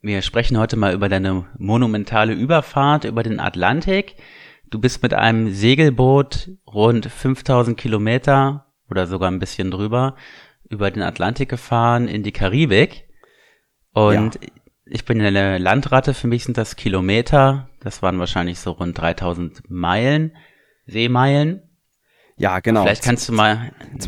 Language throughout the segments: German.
Wir sprechen heute mal über deine monumentale Überfahrt über den Atlantik. Du bist mit einem Segelboot rund 5000 Kilometer oder sogar ein bisschen drüber über den Atlantik gefahren in die Karibik. Und ich bin eine Landratte, für mich sind das Kilometer. Das waren wahrscheinlich so rund 3000 Meilen, Seemeilen. Ja, genau. Vielleicht kannst du mal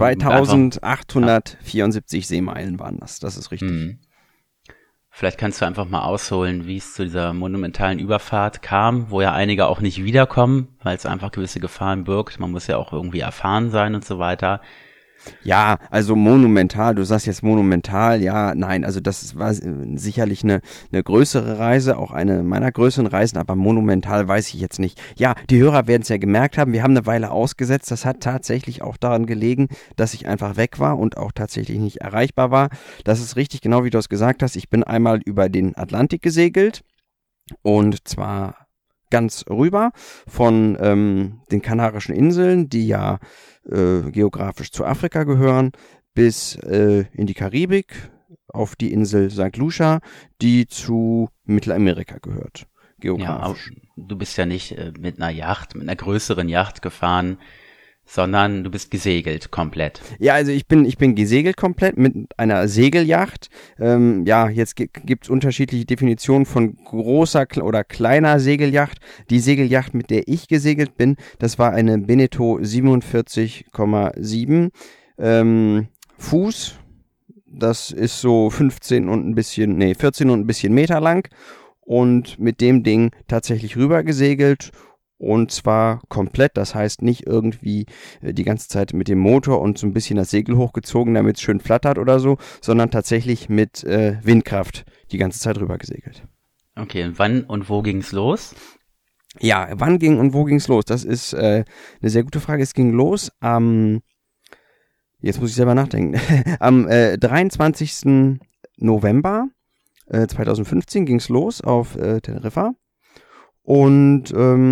2874 Seemeilen waren das ist richtig. Vielleicht kannst du einfach mal ausholen, wie es zu dieser monumentalen Überfahrt kam, wo ja einige auch nicht wiederkommen, weil es einfach gewisse Gefahren birgt. Man muss ja auch irgendwie erfahren sein und so weiter. Ja, also monumental, du sagst jetzt monumental, ja, nein, also das war sicherlich eine größere Reise, auch eine meiner größeren Reisen, aber monumental weiß ich jetzt nicht. Ja, die Hörer werden es ja gemerkt haben, wir haben eine Weile ausgesetzt, das hat tatsächlich auch daran gelegen, dass ich einfach weg war und auch tatsächlich nicht erreichbar war. Das ist richtig, genau wie du es gesagt hast, ich bin einmal über den Atlantik gesegelt und zwar ganz rüber von den Kanarischen Inseln, die ja geografisch zu Afrika gehören, bis in die Karibik, auf die Insel St. Lucia, die zu Mittelamerika gehört, geografisch. Ja, du bist ja nicht mit einer größeren Yacht gefahren, sondern du bist gesegelt komplett. Ja, also ich bin gesegelt komplett mit einer Segelyacht. Jetzt gibt's unterschiedliche Definitionen von großer oder kleiner Segelyacht. Die Segelyacht, mit der ich gesegelt bin, das war eine Beneteau 47,7 Fuß. Das ist so 14 und ein bisschen Meter lang und mit dem Ding tatsächlich rüber gesegelt. Und zwar komplett, das heißt nicht irgendwie die ganze Zeit mit dem Motor und so ein bisschen das Segel hochgezogen, damit es schön flattert oder so, sondern tatsächlich mit Windkraft die ganze Zeit rüber gesegelt. Okay, und wann und wo ging's los? Ja, wann ging und wo ging's los? Das ist eine sehr gute Frage. Es ging los jetzt muss ich selber nachdenken, am 23. November 2015 ging's los auf Teneriffa und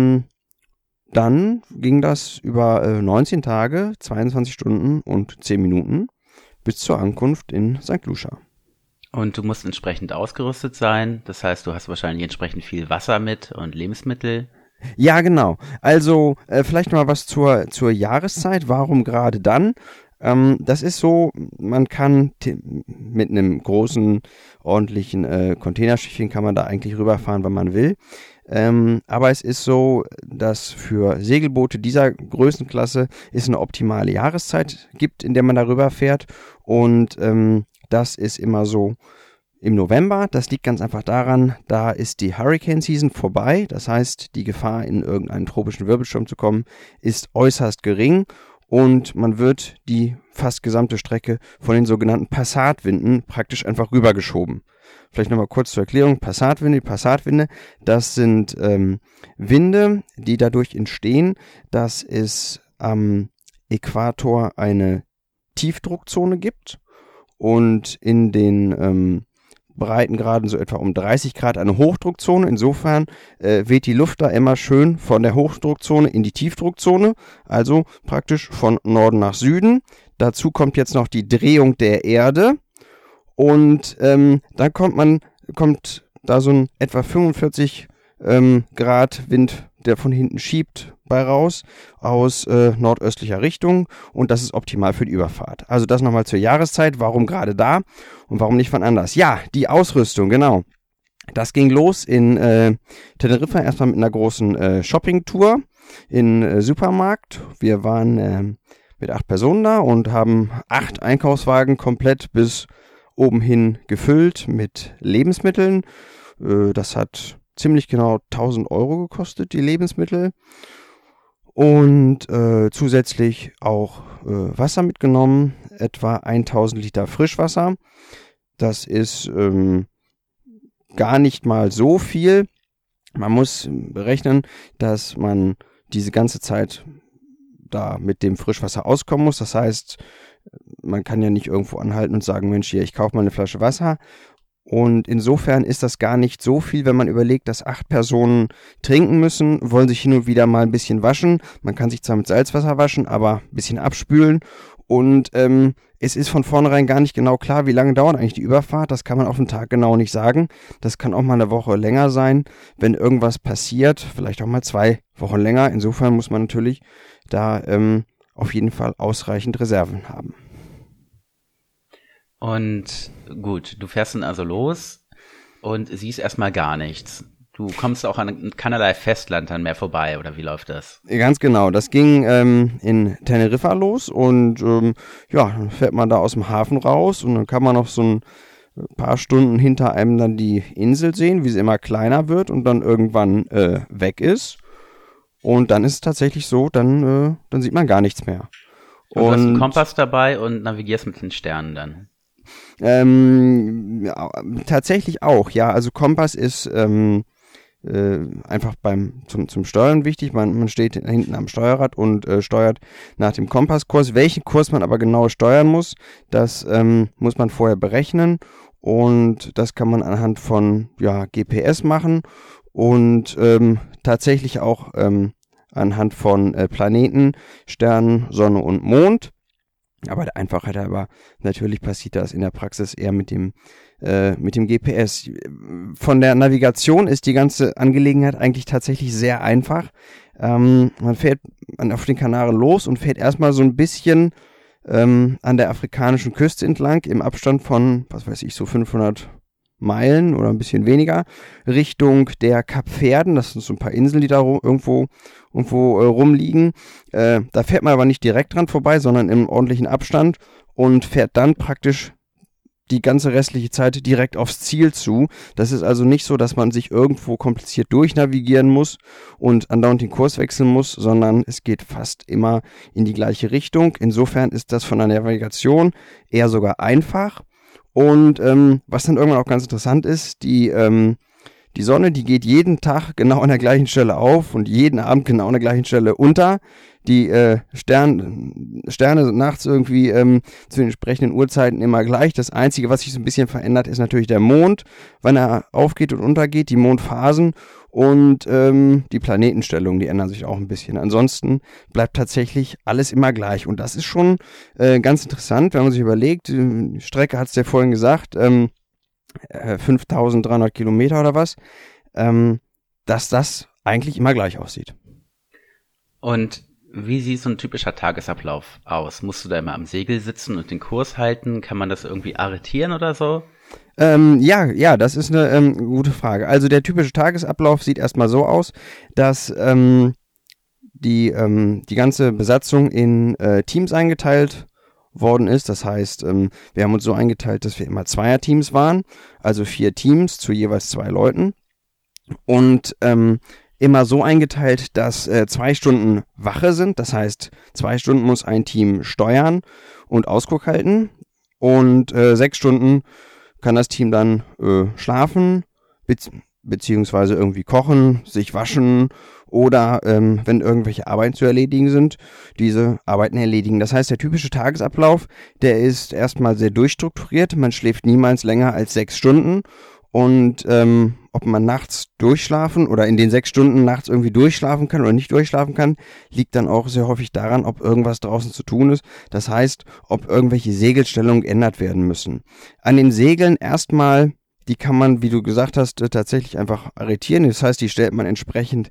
dann ging das über 19 Tage, 22 Stunden und 10 Minuten bis zur Ankunft in St. Lucia. Und du musst entsprechend ausgerüstet sein. Das heißt, du hast wahrscheinlich entsprechend viel Wasser mit und Lebensmittel. Ja, genau. Also vielleicht mal was zur Jahreszeit. Warum gerade dann? Das ist so, man kann mit einem großen, ordentlichen Containerschiffchen kann man da eigentlich rüberfahren, wenn man will. Aber es ist so, dass für Segelboote dieser Größenklasse es eine optimale Jahreszeit gibt, in der man darüber fährt. Und das ist immer so im November. Das liegt ganz einfach daran, da ist die Hurricane Season vorbei. Das heißt, die Gefahr, in irgendeinen tropischen Wirbelsturm zu kommen, ist äußerst gering. Und man wird die fast gesamte Strecke von den sogenannten Passatwinden praktisch einfach rübergeschoben. Vielleicht nochmal kurz zur Erklärung. Die Passatwinde, das sind Winde, die dadurch entstehen, dass es am Äquator eine Tiefdruckzone gibt und in den Breitengraden so etwa um 30 Grad eine Hochdruckzone. Insofern weht die Luft da immer schön von der Hochdruckzone in die Tiefdruckzone, also praktisch von Norden nach Süden. Dazu kommt jetzt noch die Drehung der Erde und dann kommt da so ein etwa 45 Grad Wind, der von hinten schiebt, bei raus aus nordöstlicher Richtung und das ist optimal für die Überfahrt. Also das nochmal zur Jahreszeit, warum gerade da und warum nicht wann anders. Ja, die Ausrüstung, genau. Das ging los in Teneriffa erstmal mit einer großen Shopping-Tour in Supermarkt. Wir waren mit 8 Personen da und haben 8 Einkaufswagen komplett bis oben hin gefüllt mit Lebensmitteln. Das hat ziemlich genau 1000 Euro gekostet, die Lebensmittel. Und zusätzlich auch Wasser mitgenommen, etwa 1000 Liter Frischwasser. Das ist gar nicht mal so viel. Man muss berechnen, dass man diese ganze Zeit da mit dem Frischwasser auskommen muss. Das heißt, man kann ja nicht irgendwo anhalten und sagen, Mensch, hier, ich kaufe mal eine Flasche Wasser. Und insofern ist das gar nicht so viel, wenn man überlegt, dass 8 Personen trinken müssen, wollen sich hin und wieder mal ein bisschen waschen. Man kann sich zwar mit Salzwasser waschen, aber ein bisschen abspülen. Und es ist von vornherein gar nicht genau klar, wie lange dauert eigentlich die Überfahrt. Das kann man auf den Tag genau nicht sagen. Das kann auch mal eine Woche länger sein, wenn irgendwas passiert. Vielleicht auch mal 2 Wochen länger. Insofern muss man natürlich da auf jeden Fall ausreichend Reserven haben. Und gut, du fährst dann also los und siehst erstmal gar nichts. Du kommst auch an keinerlei Festland dann mehr vorbei, oder wie läuft das? Ganz genau, das ging in Teneriffa los und dann fährt man da aus dem Hafen raus und dann kann man noch so ein paar Stunden hinter einem dann die Insel sehen, wie sie immer kleiner wird und dann irgendwann weg ist. Und dann ist es tatsächlich so, dann sieht man gar nichts mehr. Und du hast einen Kompass dabei und navigierst mit den Sternen dann? Tatsächlich auch, ja. Also Kompass ist einfach zum Steuern wichtig. Man steht hinten am Steuerrad und steuert nach dem Kompasskurs. Welchen Kurs man aber genau steuern muss, das muss man vorher berechnen und das kann man anhand von GPS machen und tatsächlich auch anhand von Planeten, Sternen, Sonne und Mond. Aber der Einfachheit halber, natürlich passiert das in der Praxis eher mit dem GPS. Von der Navigation ist die ganze Angelegenheit eigentlich tatsächlich sehr einfach. Man fährt auf den Kanaren los und fährt erstmal so ein bisschen an der afrikanischen Küste entlang, im Abstand von, so 500 Meilen oder ein bisschen weniger, Richtung der Kapverden. Das sind so ein paar Inseln, die da irgendwo rumliegen. Da fährt man aber nicht direkt dran vorbei, sondern im ordentlichen Abstand und fährt dann praktisch die ganze restliche Zeit direkt aufs Ziel zu. Das ist also nicht so, dass man sich irgendwo kompliziert durchnavigieren muss und andauernd den Kurs wechseln muss, sondern es geht fast immer in die gleiche Richtung. Insofern ist das von der Navigation eher sogar einfach. Und was dann irgendwann auch ganz interessant ist, die Sonne, die geht jeden Tag genau an der gleichen Stelle auf und jeden Abend genau an der gleichen Stelle unter. Die Sterne sind nachts irgendwie zu den entsprechenden Uhrzeiten immer gleich. Das Einzige, was sich so ein bisschen verändert, ist natürlich der Mond, wann er aufgeht und untergeht, die Mondphasen und die Planetenstellungen, die ändern sich auch ein bisschen. Ansonsten bleibt tatsächlich alles immer gleich. Und das ist schon ganz interessant, wenn man sich überlegt, die Strecke hat es ja vorhin gesagt, 5300 Kilometer oder was, dass das eigentlich immer gleich aussieht. Und wie sieht so ein typischer Tagesablauf aus? Musst du da immer am Segel sitzen und den Kurs halten? Kann man das irgendwie arretieren oder so? Ja, das ist eine gute Frage. Also der typische Tagesablauf sieht erstmal so aus, dass die ganze Besatzung in Teams eingeteilt worden ist. Das heißt, wir haben uns so eingeteilt, dass wir immer Zweierteams waren, also 4 Teams zu jeweils 2 Leuten und immer so eingeteilt, dass 2 Stunden Wache sind. Das heißt, 2 Stunden muss ein Team steuern und Ausguck halten und 6 Stunden kann das Team dann schlafen, beziehungsweise irgendwie kochen, sich waschen oder wenn irgendwelche Arbeiten zu erledigen sind, diese Arbeiten erledigen. Das heißt, der typische Tagesablauf, der ist erstmal sehr durchstrukturiert. Man schläft niemals länger als 6 Stunden und ob man nachts durchschlafen oder in den 6 Stunden nachts irgendwie durchschlafen kann oder nicht durchschlafen kann, liegt dann auch sehr häufig daran, ob irgendwas draußen zu tun ist. Das heißt, ob irgendwelche Segelstellungen geändert werden müssen. An den Segeln erstmal, die kann man, wie du gesagt hast, tatsächlich einfach arretieren. Das heißt, die stellt man entsprechend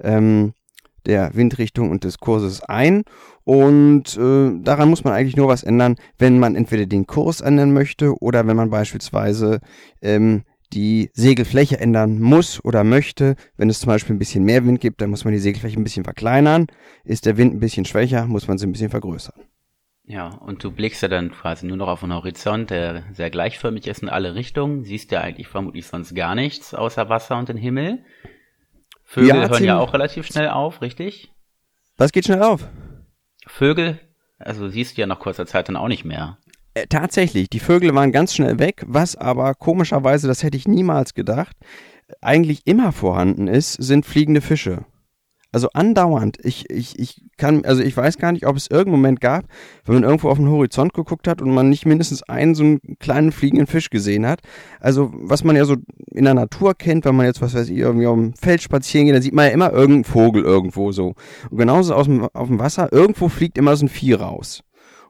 der Windrichtung und des Kurses ein. Und daran muss man eigentlich nur was ändern, wenn man entweder den Kurs ändern möchte oder wenn man beispielsweise die Segelfläche ändern muss oder möchte. Wenn es zum Beispiel ein bisschen mehr Wind gibt, dann muss man die Segelfläche ein bisschen verkleinern. Ist der Wind ein bisschen schwächer, muss man sie ein bisschen vergrößern. Ja, und du blickst ja dann quasi nur noch auf einen Horizont, der sehr gleichförmig ist in alle Richtungen. Siehst ja eigentlich vermutlich sonst gar nichts außer Wasser und den Himmel. Vögel hören ja auch relativ schnell auf, richtig? Was geht schnell auf? Vögel, also siehst du ja nach kurzer Zeit dann auch nicht mehr. Tatsächlich, die Vögel waren ganz schnell weg, was aber komischerweise, das hätte ich niemals gedacht, eigentlich immer vorhanden ist, sind fliegende Fische. Also andauernd. Ich weiß gar nicht, ob es irgendeinen Moment gab, wenn man irgendwo auf den Horizont geguckt hat und man nicht mindestens einen so einen kleinen fliegenden Fisch gesehen hat. Also was man ja so in der Natur kennt, wenn man jetzt, was weiß ich, irgendwie auf dem Feld spazieren geht, dann sieht man ja immer irgendeinen Vogel irgendwo so. Und genauso auf dem Wasser, irgendwo fliegt immer so ein Vieh raus.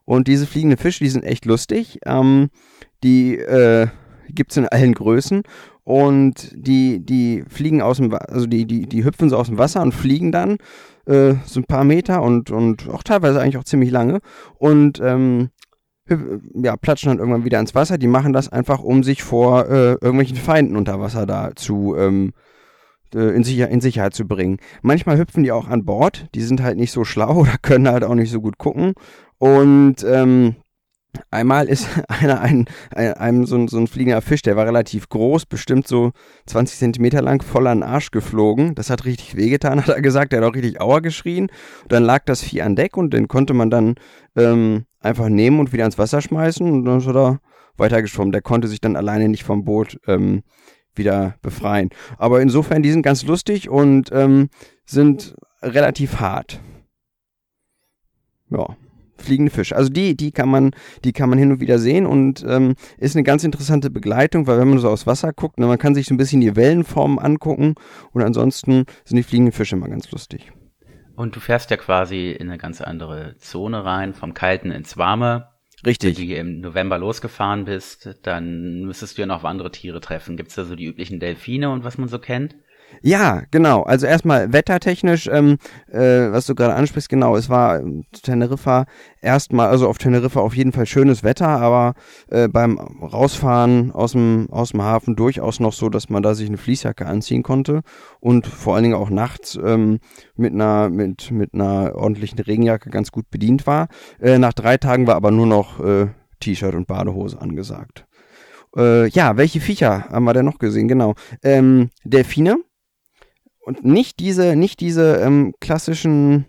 Und diese fliegenden Fische, die sind echt lustig. Die gibt es in allen Größen. Und die fliegen die hüpfen so aus dem Wasser und fliegen dann so ein paar Meter und auch teilweise eigentlich auch ziemlich lange. Und platschen dann irgendwann wieder ins Wasser. Die machen das einfach, um sich vor irgendwelchen Feinden unter Wasser da in Sicherheit zu bringen. Manchmal hüpfen die auch an Bord. Die sind halt nicht so schlau oder können halt auch nicht so gut gucken. Und einmal ist einem so ein fliegender Fisch, der war relativ groß, bestimmt so 20 Zentimeter lang, voll an den Arsch geflogen. Das hat richtig wehgetan, hat er gesagt. Der hat auch richtig Aua geschrien. Und dann lag das Vieh an Deck und den konnte man dann einfach nehmen und wieder ins Wasser schmeißen. Und dann ist er da weitergeschwommen. Der konnte sich dann alleine nicht vom Boot wieder befreien. Aber insofern, die sind ganz lustig und sind relativ hart. Ja. Fliegende Fische. Also die kann man hin und wieder sehen und ist eine ganz interessante Begleitung, weil wenn man so aufs Wasser guckt, man kann sich so ein bisschen die Wellenformen angucken und ansonsten sind die fliegenden Fische immer ganz lustig. Und du fährst ja quasi in eine ganz andere Zone rein, vom Kalten ins Warme. Richtig. Wenn du im November losgefahren bist, dann müsstest du ja noch auf andere Tiere treffen. Gibt's da so die üblichen Delfine und was man so kennt? Ja, genau. Also erstmal wettertechnisch, was du gerade ansprichst, genau, es war Teneriffa auf Teneriffa auf jeden Fall schönes Wetter, aber beim Rausfahren aus dem Hafen durchaus noch so, dass man da sich eine Fließjacke anziehen konnte und vor allen Dingen auch nachts mit einer ordentlichen Regenjacke ganz gut bedient war. Nach 3 Tagen war aber nur noch T-Shirt und Badehose angesagt. Welche Viecher haben wir denn noch gesehen? Genau. Delfine. Und nicht diese klassischen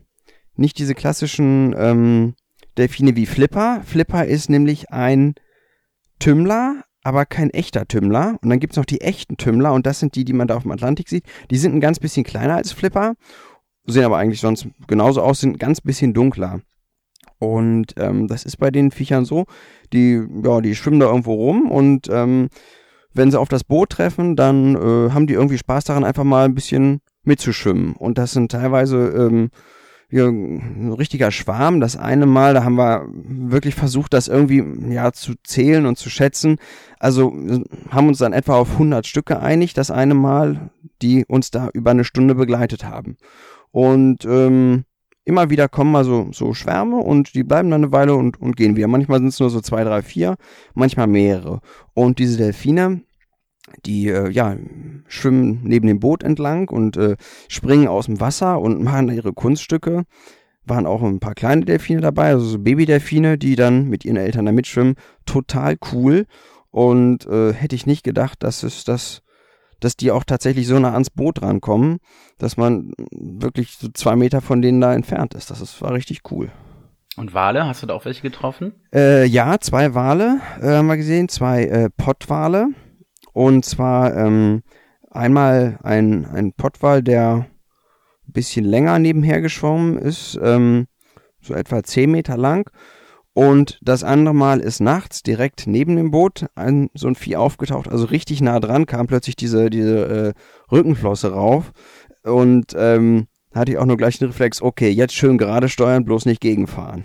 Delfine wie Flipper. Flipper ist nämlich ein Tümmler, aber kein echter Tümmler. Und dann gibt es noch die echten Tümmler und das sind die man da auf dem Atlantik sieht. Die sind ein ganz bisschen kleiner als Flipper, sehen aber eigentlich sonst genauso aus, sind ein ganz bisschen dunkler. Und das ist bei den Viechern so, die schwimmen da irgendwo rum und wenn sie auf das Boot treffen, dann haben die irgendwie Spaß daran, einfach mal ein bisschen mitzuschwimmen. Und das sind teilweise ein richtiger Schwarm. Das eine Mal, da haben wir wirklich versucht, das irgendwie zu zählen und zu schätzen. Also haben uns dann etwa auf 100 Stück geeinigt, das eine Mal, die uns da über eine Stunde begleitet haben. Und immer wieder kommen mal so Schwärme und die bleiben dann eine Weile und gehen wieder. Manchmal sind es nur so 2, 3, 4, manchmal mehrere. Und diese Delfine, die schwimmen neben dem Boot entlang und springen aus dem Wasser und machen da ihre Kunststücke. Waren auch ein paar kleine Delfine dabei, also so Babydelfine, die dann mit ihren Eltern da mitschwimmen. Total cool. Und hätte ich nicht gedacht, dass die auch tatsächlich so nah ans Boot rankommen, dass man wirklich so 2 Meter von denen da entfernt ist. War richtig cool. Und Wale, hast du da auch welche getroffen? 2 Wale haben wir gesehen, 2 Pottwale. Und zwar einmal ein Pottwal, der ein bisschen länger nebenher geschwommen ist, so etwa 10 Meter lang. Und das andere Mal ist nachts direkt neben dem Boot so ein Vieh aufgetaucht, also richtig nah dran, kam plötzlich diese Rückenflosse rauf. Und hatte ich auch nur gleich den Reflex, okay, jetzt schön gerade steuern, bloß nicht gegenfahren.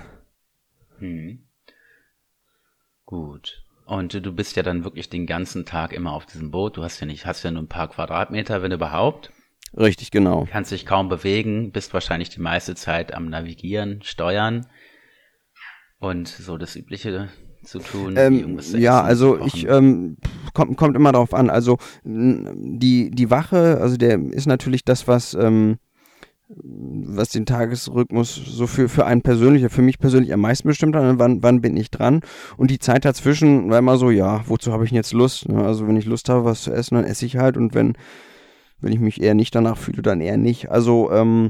Gut. Und du bist ja dann wirklich den ganzen Tag immer auf diesem Boot. Du hast ja nur ein paar Quadratmeter, wenn überhaupt. Richtig, genau. Kannst dich kaum bewegen, bist wahrscheinlich die meiste Zeit am Navigieren, Steuern und so das Übliche zu tun. Kommt immer darauf an. Also die Wache, also der ist natürlich das, was den Tagesrhythmus so für einen persönlich, für mich persönlich am meisten bestimmt hat, wann bin ich dran. Und die Zeit dazwischen war immer so, wozu habe ich denn jetzt Lust? Also wenn ich Lust habe, was zu essen, dann esse ich halt und wenn ich mich eher nicht danach fühle, dann eher nicht. Also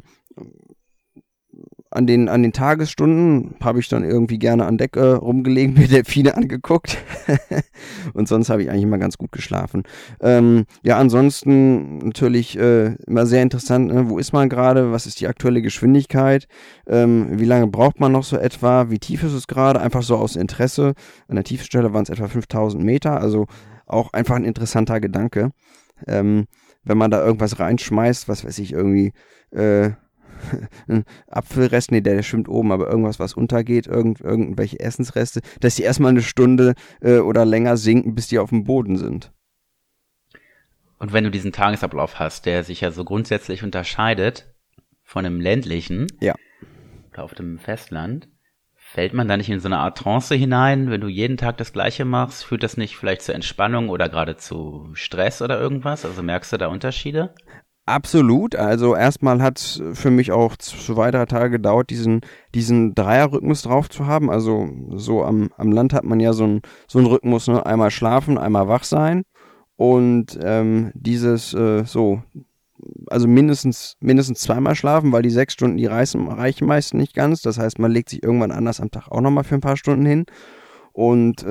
an den Tagesstunden habe ich dann irgendwie gerne an Deck rumgelegen, mir Delfine angeguckt und sonst habe ich eigentlich immer ganz gut geschlafen. Ansonsten natürlich immer sehr interessant, ne? Wo ist man gerade, was ist die aktuelle Geschwindigkeit, wie lange braucht man noch so etwa, wie tief ist es gerade, einfach so aus Interesse. An der Tiefstelle waren es etwa 5000 Meter, also auch einfach ein interessanter Gedanke. Wenn man da irgendwas reinschmeißt, was weiß ich, irgendwie ein Apfelrest, nee, der schwimmt oben, aber irgendwas, was untergeht, irgendwelche Essensreste, dass die erstmal eine Stunde oder länger sinken, bis die auf dem Boden sind. Und wenn du diesen Tagesablauf hast, der sich ja so grundsätzlich unterscheidet von einem ländlichen Ja. oder auf dem Festland, fällt man da nicht in so eine Art Trance hinein, wenn du jeden Tag das Gleiche machst? Führt das nicht vielleicht zur Entspannung oder gerade zu Stress oder irgendwas? Also merkst du da Unterschiede? Absolut. Also erstmal hat es für mich auch 2-3 Tage gedauert, diesen Dreierrhythmus drauf zu haben. Also so am Land hat man ja so einen Rhythmus, ne? Einmal schlafen, einmal wach sein. Und also mindestens zweimal schlafen, weil die 6 Stunden, die reichen meist nicht ganz. Das heißt, man legt sich irgendwann anders am Tag auch nochmal für ein paar Stunden hin. Und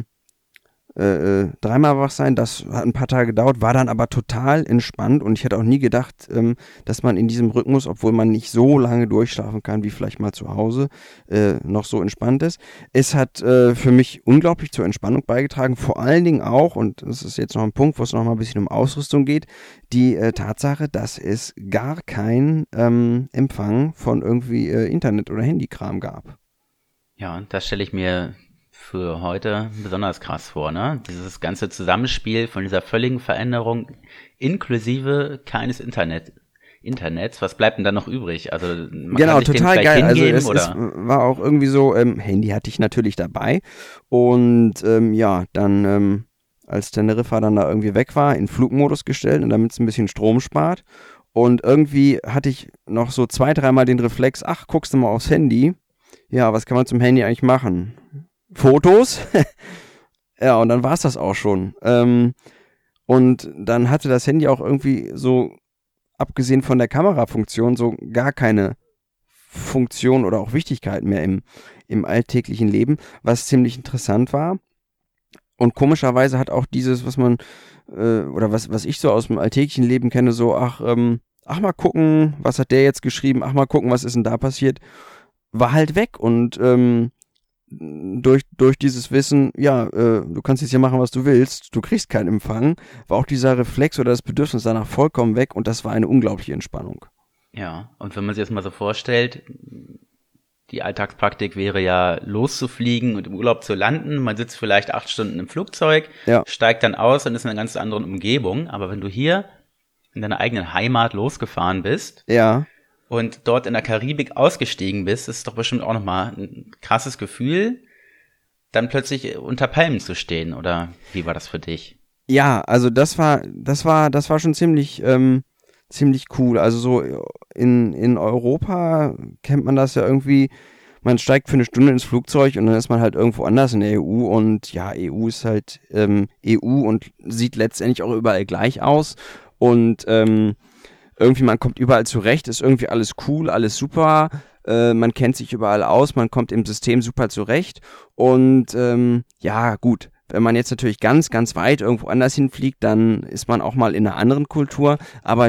dreimal wach sein, das hat ein paar Tage gedauert, war dann aber total entspannt und ich hätte auch nie gedacht, dass man in diesem Rhythmus, obwohl man nicht so lange durchschlafen kann wie vielleicht mal zu Hause, noch so entspannt ist. Es hat für mich unglaublich zur Entspannung beigetragen, vor allen Dingen auch, und das ist jetzt noch ein Punkt, wo es noch mal ein bisschen um Ausrüstung geht, die Tatsache, dass es gar kein Empfang von irgendwie Internet- oder Handykram gab. Ja, und das stelle ich mir für heute besonders krass vor, ne? Dieses ganze Zusammenspiel von dieser völligen Veränderung inklusive keines Internets. Was bleibt denn da noch übrig? Also man genau, kann sich total dem geil. hingeben, Also es war auch irgendwie so, Handy hatte ich natürlich dabei und dann als Teneriffa dann da irgendwie weg war, in Flugmodus gestellt und damit es ein bisschen Strom spart und irgendwie hatte ich noch so 2-3 Mal den Reflex, ach, guckst du mal aufs Handy. Ja, was kann man zum Handy eigentlich machen? Fotos. Ja, und dann war es das auch schon. Und dann hatte das Handy auch irgendwie so, abgesehen von der Kamerafunktion, so gar keine Funktion oder auch Wichtigkeit mehr im alltäglichen Leben, was ziemlich interessant war. Und komischerweise hat auch dieses, was man, oder was ich so aus dem alltäglichen Leben kenne, so, ach mal gucken, was hat der jetzt geschrieben, ach mal gucken, was ist denn da passiert, war halt weg und durch dieses Wissen, ja, du kannst jetzt hier machen, was du willst, du kriegst keinen Empfang, war auch dieser Reflex oder das Bedürfnis danach vollkommen weg und das war eine unglaubliche Entspannung. Ja, und wenn man sich das mal so vorstellt, die Alltagspraktik wäre ja loszufliegen und im Urlaub zu landen, man sitzt vielleicht 8 Stunden im Flugzeug, steigt dann aus und ist in einer ganz anderen Umgebung, aber wenn du hier in deiner eigenen Heimat losgefahren bist, und dort in der Karibik ausgestiegen bist, ist doch bestimmt auch nochmal ein krasses Gefühl, dann plötzlich unter Palmen zu stehen, oder wie war das für dich? Ja, also das war schon ziemlich cool. Also so in Europa kennt man das ja irgendwie, man steigt für eine Stunde ins Flugzeug und dann ist man halt irgendwo anders in der EU und ja, EU ist halt EU und sieht letztendlich auch überall gleich aus und irgendwie, man kommt überall zurecht, ist irgendwie alles cool, alles super, man kennt sich überall aus, man kommt im System super zurecht und ja, gut, wenn man jetzt natürlich ganz, ganz weit irgendwo anders hinfliegt, dann ist man auch mal in einer anderen Kultur, aber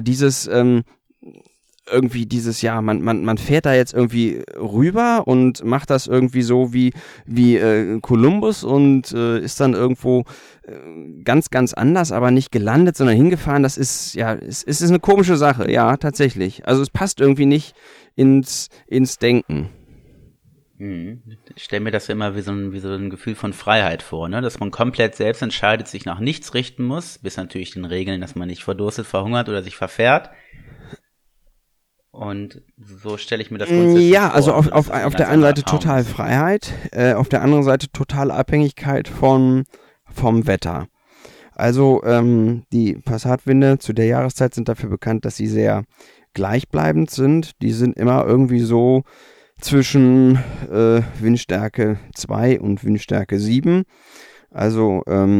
man fährt da jetzt irgendwie rüber und macht das irgendwie so wie Kolumbus und ist dann irgendwo ganz, ganz anders, aber nicht gelandet, sondern hingefahren. Das ist, ja, es ist eine komische Sache, ja, tatsächlich. Also es passt irgendwie nicht ins Denken. Ich stelle mir das ja immer wie so ein Gefühl von Freiheit vor, ne? Dass man komplett selbst entscheidet, sich nach nichts richten muss, bis natürlich den Regeln, dass man nicht verdurstet, verhungert oder sich verfährt. Und so stelle ich mir das grundsätzlich vor. Ja, also auf der einen Seite total Freiheit, auf der anderen Seite totale Abhängigkeit vom Wetter. Also die Passatwinde zu der Jahreszeit sind dafür bekannt, dass sie sehr gleichbleibend sind. Die sind immer irgendwie so zwischen Windstärke 2 und Windstärke 7. Also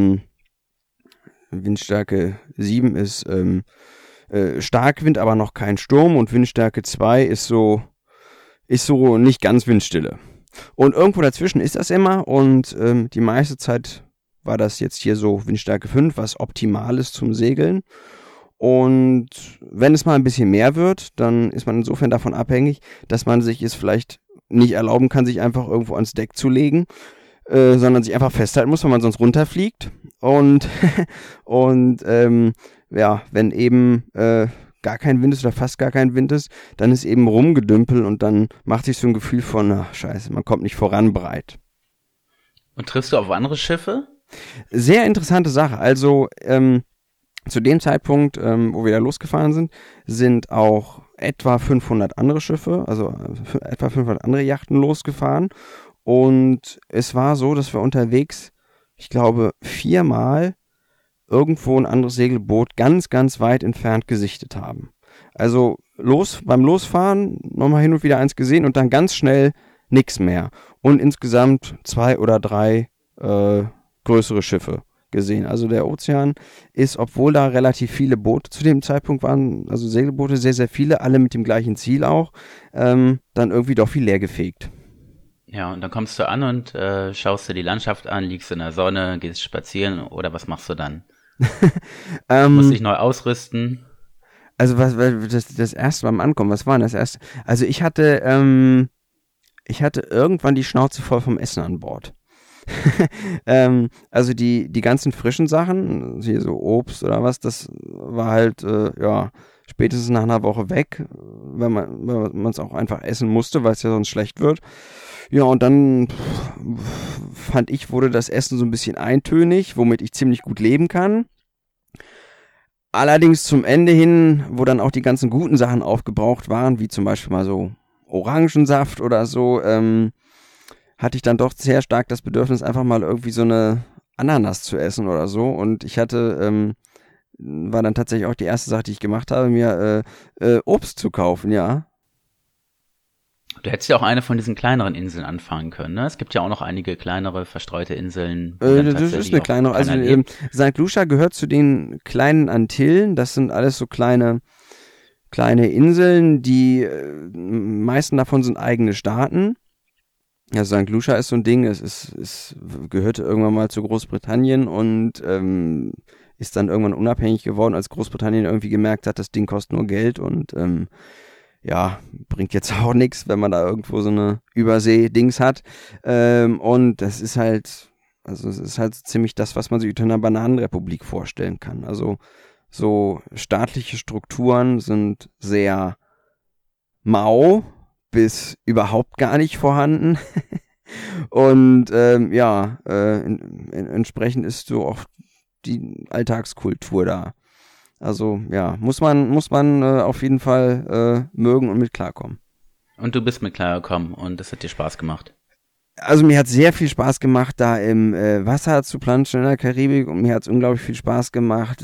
Windstärke 7 ist Starkwind, aber noch kein Sturm und Windstärke 2 ist so nicht ganz Windstille. Und irgendwo dazwischen ist das immer und die meiste Zeit war das jetzt hier so Windstärke 5, was optimal ist zum Segeln. Und wenn es mal ein bisschen mehr wird, dann ist man insofern davon abhängig, dass man sich es vielleicht nicht erlauben kann, sich einfach irgendwo ans Deck zu legen, sondern sich einfach festhalten muss, weil man sonst runterfliegt. Und wenn eben gar kein Wind ist oder fast gar kein Wind ist, dann ist eben Rumgedümpel und dann macht sich so ein Gefühl von, ach scheiße, man kommt nicht voran breit. Und triffst du auf andere Schiffe? Sehr interessante Sache. Also zu dem Zeitpunkt, wo wir da losgefahren sind auch etwa 500 andere Schiffe, also etwa 500 andere Yachten losgefahren. Und es war so, dass wir unterwegs, ich glaube, 4-mal irgendwo ein anderes Segelboot ganz, ganz weit entfernt gesichtet haben. Also beim Losfahren nochmal hin und wieder eins gesehen und dann ganz schnell nichts mehr. Und insgesamt 2 oder 3 größere Schiffe gesehen. Also der Ozean ist, obwohl da relativ viele Boote zu dem Zeitpunkt waren, also Segelboote sehr, sehr viele, alle mit dem gleichen Ziel auch, dann irgendwie doch viel leer gefegt. Ja, und dann kommst du an und schaust dir die Landschaft an, liegst in der Sonne, gehst spazieren oder was machst du dann? Musst dich neu ausrüsten? Also das erste beim Ankommen, was war denn das erste? Also ich hatte irgendwann die Schnauze voll vom Essen an Bord. Also die ganzen frischen Sachen, hier so Obst oder was, das war halt, spätestens nach einer Woche weg, wenn man es auch einfach essen musste, weil es ja sonst schlecht wird. Ja, und dann fand ich, wurde das Essen so ein bisschen eintönig, womit ich ziemlich gut leben kann. Allerdings zum Ende hin, wo dann auch die ganzen guten Sachen aufgebraucht waren, wie zum Beispiel mal so Orangensaft oder so, hatte ich dann doch sehr stark das Bedürfnis, einfach mal irgendwie so eine Ananas zu essen oder so. Und ich hatte, war dann tatsächlich auch die erste Sache, die ich gemacht habe, mir Obst zu kaufen, ja. Du hättest ja auch eine von diesen kleineren Inseln anfangen können, ne? Es gibt ja auch noch einige kleinere, verstreute Inseln. Das ist eine kleinere, also St. Lucia gehört zu den kleinen Antillen, das sind alles so kleine Inseln, die meisten davon sind eigene Staaten. Ja, St. Lucia ist so ein Ding, es gehörte irgendwann mal zu Großbritannien und ist dann irgendwann unabhängig geworden, als Großbritannien irgendwie gemerkt hat, das Ding kostet nur Geld und bringt jetzt auch nichts, wenn man da irgendwo so eine Übersee-Dings hat. Und das ist halt, also es ist halt ziemlich das, was man sich unter einer Bananenrepublik vorstellen kann. Also so staatliche Strukturen sind sehr mau bis überhaupt gar nicht vorhanden. Und entsprechend ist so auch die Alltagskultur da. Also ja, muss man auf jeden Fall mögen und mit klarkommen. Und du bist mit klargekommen und das hat dir Spaß gemacht? Also mir hat sehr viel Spaß gemacht, da im Wasser zu planschen in der Karibik und mir hat es unglaublich viel Spaß gemacht,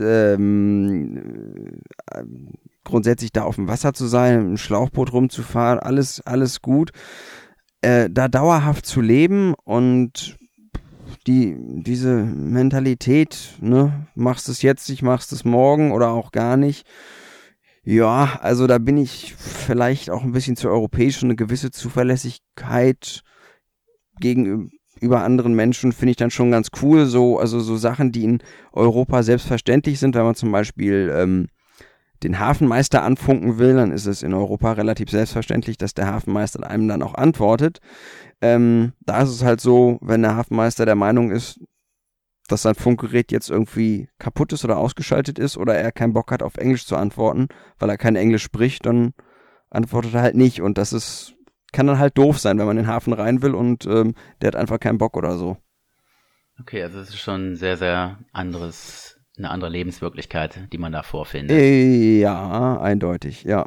grundsätzlich da auf dem Wasser zu sein, im Schlauchboot rumzufahren, alles gut. Da dauerhaft zu leben und diese Mentalität, ne, machst es jetzt nicht, machst es morgen oder auch gar nicht. Ja, also da bin ich vielleicht auch ein bisschen zu europäisch, eine gewisse Zuverlässigkeit gegenüber anderen Menschen finde ich dann schon ganz cool. So Sachen, die in Europa selbstverständlich sind, wenn man zum Beispiel den Hafenmeister anfunken will, dann ist es in Europa relativ selbstverständlich, dass der Hafenmeister einem dann auch antwortet. Da ist es halt so, wenn der Hafenmeister der Meinung ist, dass sein Funkgerät jetzt irgendwie kaputt ist oder ausgeschaltet ist oder er keinen Bock hat, auf Englisch zu antworten, weil er kein Englisch spricht, dann antwortet er halt nicht. Und das kann dann halt doof sein, wenn man in den Hafen rein will und der hat einfach keinen Bock oder so. Okay, also es ist schon sehr, sehr eine andere Lebenswirklichkeit, die man da vorfindet. Ja, eindeutig, ja.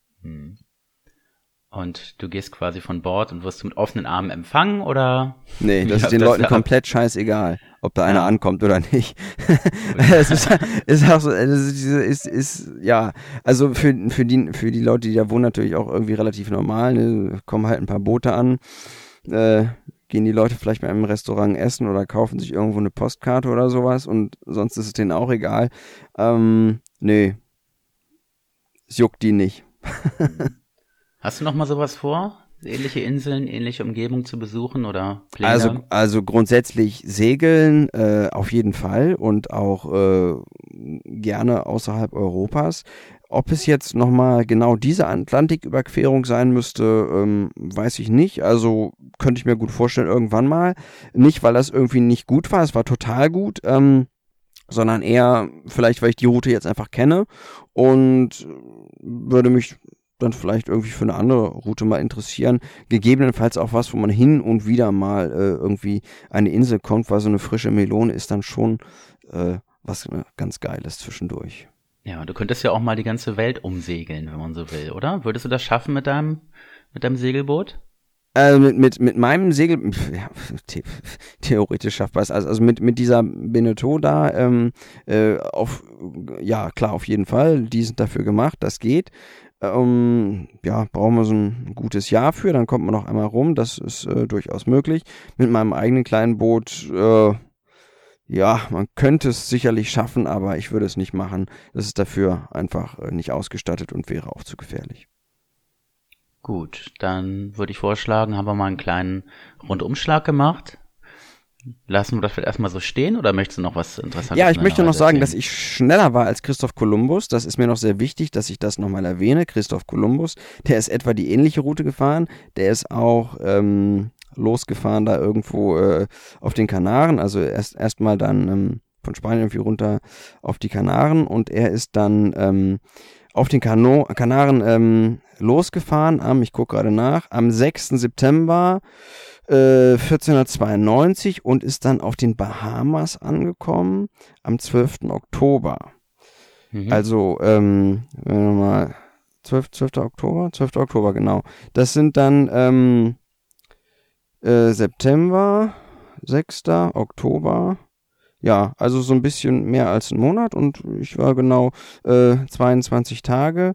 Und du gehst quasi von Bord und wirst mit offenen Armen empfangen, oder? Nee, das ist den Leuten komplett scheißegal, ob da einer ankommt oder nicht. Es ist auch so, ja, also für die Leute, die da wohnen, natürlich auch irgendwie relativ normal, ne? Kommen halt ein paar Boote an, gehen die Leute vielleicht bei einem Restaurant essen oder kaufen sich irgendwo eine Postkarte oder sowas und sonst ist es denen auch egal. Nee, es juckt die nicht. Hast du noch mal sowas vor? Ähnliche Inseln, ähnliche Umgebung zu besuchen oder Pläne? Also grundsätzlich segeln auf jeden Fall und auch gerne außerhalb Europas. Ob es jetzt nochmal genau diese Atlantiküberquerung sein müsste, weiß ich nicht. Also könnte ich mir gut vorstellen, irgendwann mal. Nicht, weil das irgendwie nicht gut war, es war total gut. sondern eher vielleicht, weil ich die Route jetzt einfach kenne und würde mich dann vielleicht irgendwie für eine andere Route mal interessieren. Gegebenenfalls auch was, wo man hin und wieder mal irgendwie eine Insel kommt, weil so eine frische Melone ist dann schon was ganz Geiles zwischendurch. Ja, du könntest ja auch mal die ganze Welt umsegeln, wenn man so will, oder? Würdest du das schaffen mit deinem Segelboot? Mit meinem Segel, ja, theoretisch schaffbar ist. Also mit dieser Beneteau da, ja, klar, auf jeden Fall. Die sind dafür gemacht, das geht. Ja, brauchen wir so ein gutes Jahr für, dann kommt man noch einmal rum, das ist durchaus möglich. Mit meinem eigenen kleinen Boot, ja, man könnte es sicherlich schaffen, aber ich würde es nicht machen. Das ist dafür einfach nicht ausgestattet und wäre auch zu gefährlich. Gut, dann würde ich vorschlagen, haben wir mal einen kleinen Rundumschlag gemacht. Lassen wir das vielleicht erstmal so stehen oder möchtest du noch was Interessantes Ja, ich möchte noch sagen, erzählen? dass ich schneller war als Christoph Kolumbus. Das ist mir noch sehr wichtig, dass ich das nochmal erwähne. Christoph Kolumbus, der ist etwa die ähnliche Route gefahren. Der ist auch losgefahren da irgendwo auf den Kanaren. Also erst mal dann von Spanien irgendwie runter auf die Kanaren. Und er ist dann auf den Kanaren losgefahren ich gucke gerade nach, am 6. September 1492 und ist dann auf den Bahamas angekommen am 12. Oktober. Mhm. Also, wenn wir mal 12. Oktober? 12. Oktober, genau. Das sind dann September, 6. Oktober. Ja, also so ein bisschen mehr als einen Monat und ich war genau 22 Tage.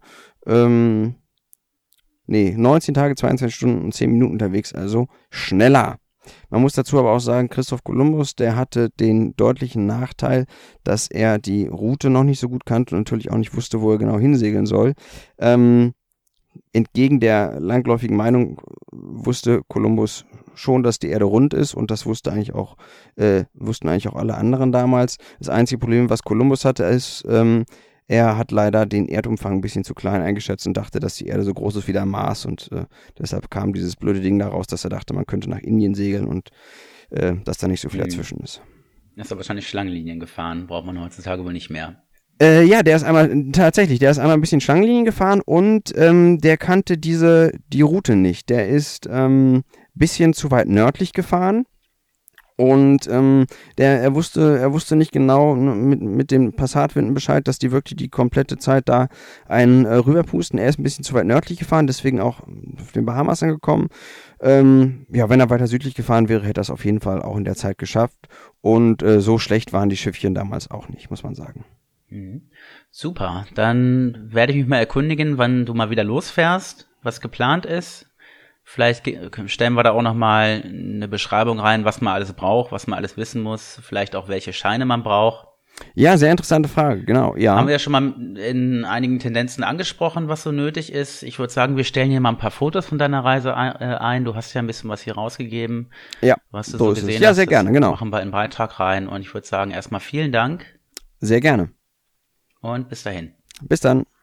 19 Tage, 22 Stunden und 10 Minuten unterwegs, also schneller. Man muss dazu aber auch sagen, Christoph Kolumbus, der hatte den deutlichen Nachteil, dass er die Route noch nicht so gut kannte und natürlich auch nicht wusste, wo er genau hinsegeln soll. Entgegen der landläufigen Meinung wusste Kolumbus schon, dass die Erde rund ist und das wussten eigentlich auch alle anderen damals. Das einzige Problem, was Kolumbus hatte, ist, er hat leider den Erdumfang ein bisschen zu klein eingeschätzt und dachte, dass die Erde so groß ist wie der Mars und deshalb kam dieses blöde Ding daraus, dass er dachte, man könnte nach Indien segeln und dass da nicht so viel dazwischen ist. Er ist aber wahrscheinlich Schlangenlinien gefahren, braucht man heutzutage wohl nicht mehr. Ja, der ist einmal ein bisschen Schlangenlinien gefahren und der kannte die Route nicht. Der ist bisschen zu weit nördlich gefahren. Und er wusste nicht genau mit den Passatwinden Bescheid, dass die wirklich die komplette Zeit da einen rüberpusten. Er ist ein bisschen zu weit nördlich gefahren, deswegen auch auf den Bahamas angekommen. Ja, wenn er weiter südlich gefahren wäre, hätte er es auf jeden Fall auch in der Zeit geschafft. Und so schlecht waren die Schiffchen damals auch nicht, muss man sagen. Super, dann werde ich mich mal erkundigen, wann du mal wieder losfährst, was geplant ist. Vielleicht stellen wir da auch nochmal eine Beschreibung rein, was man alles braucht, was man alles wissen muss, vielleicht auch welche Scheine man braucht. Ja, sehr interessante Frage, genau, ja. Haben wir ja schon mal in einigen Tendenzen angesprochen, was so nötig ist. Ich würde sagen, wir stellen hier mal ein paar Fotos von deiner Reise ein. Du hast ja ein bisschen was hier rausgegeben. Ja, was du so gesehen hast. Ja, sehr gerne, genau. Machen wir in den Beitrag rein und ich würde sagen, erstmal vielen Dank. Sehr gerne. Und bis dahin. Bis dann.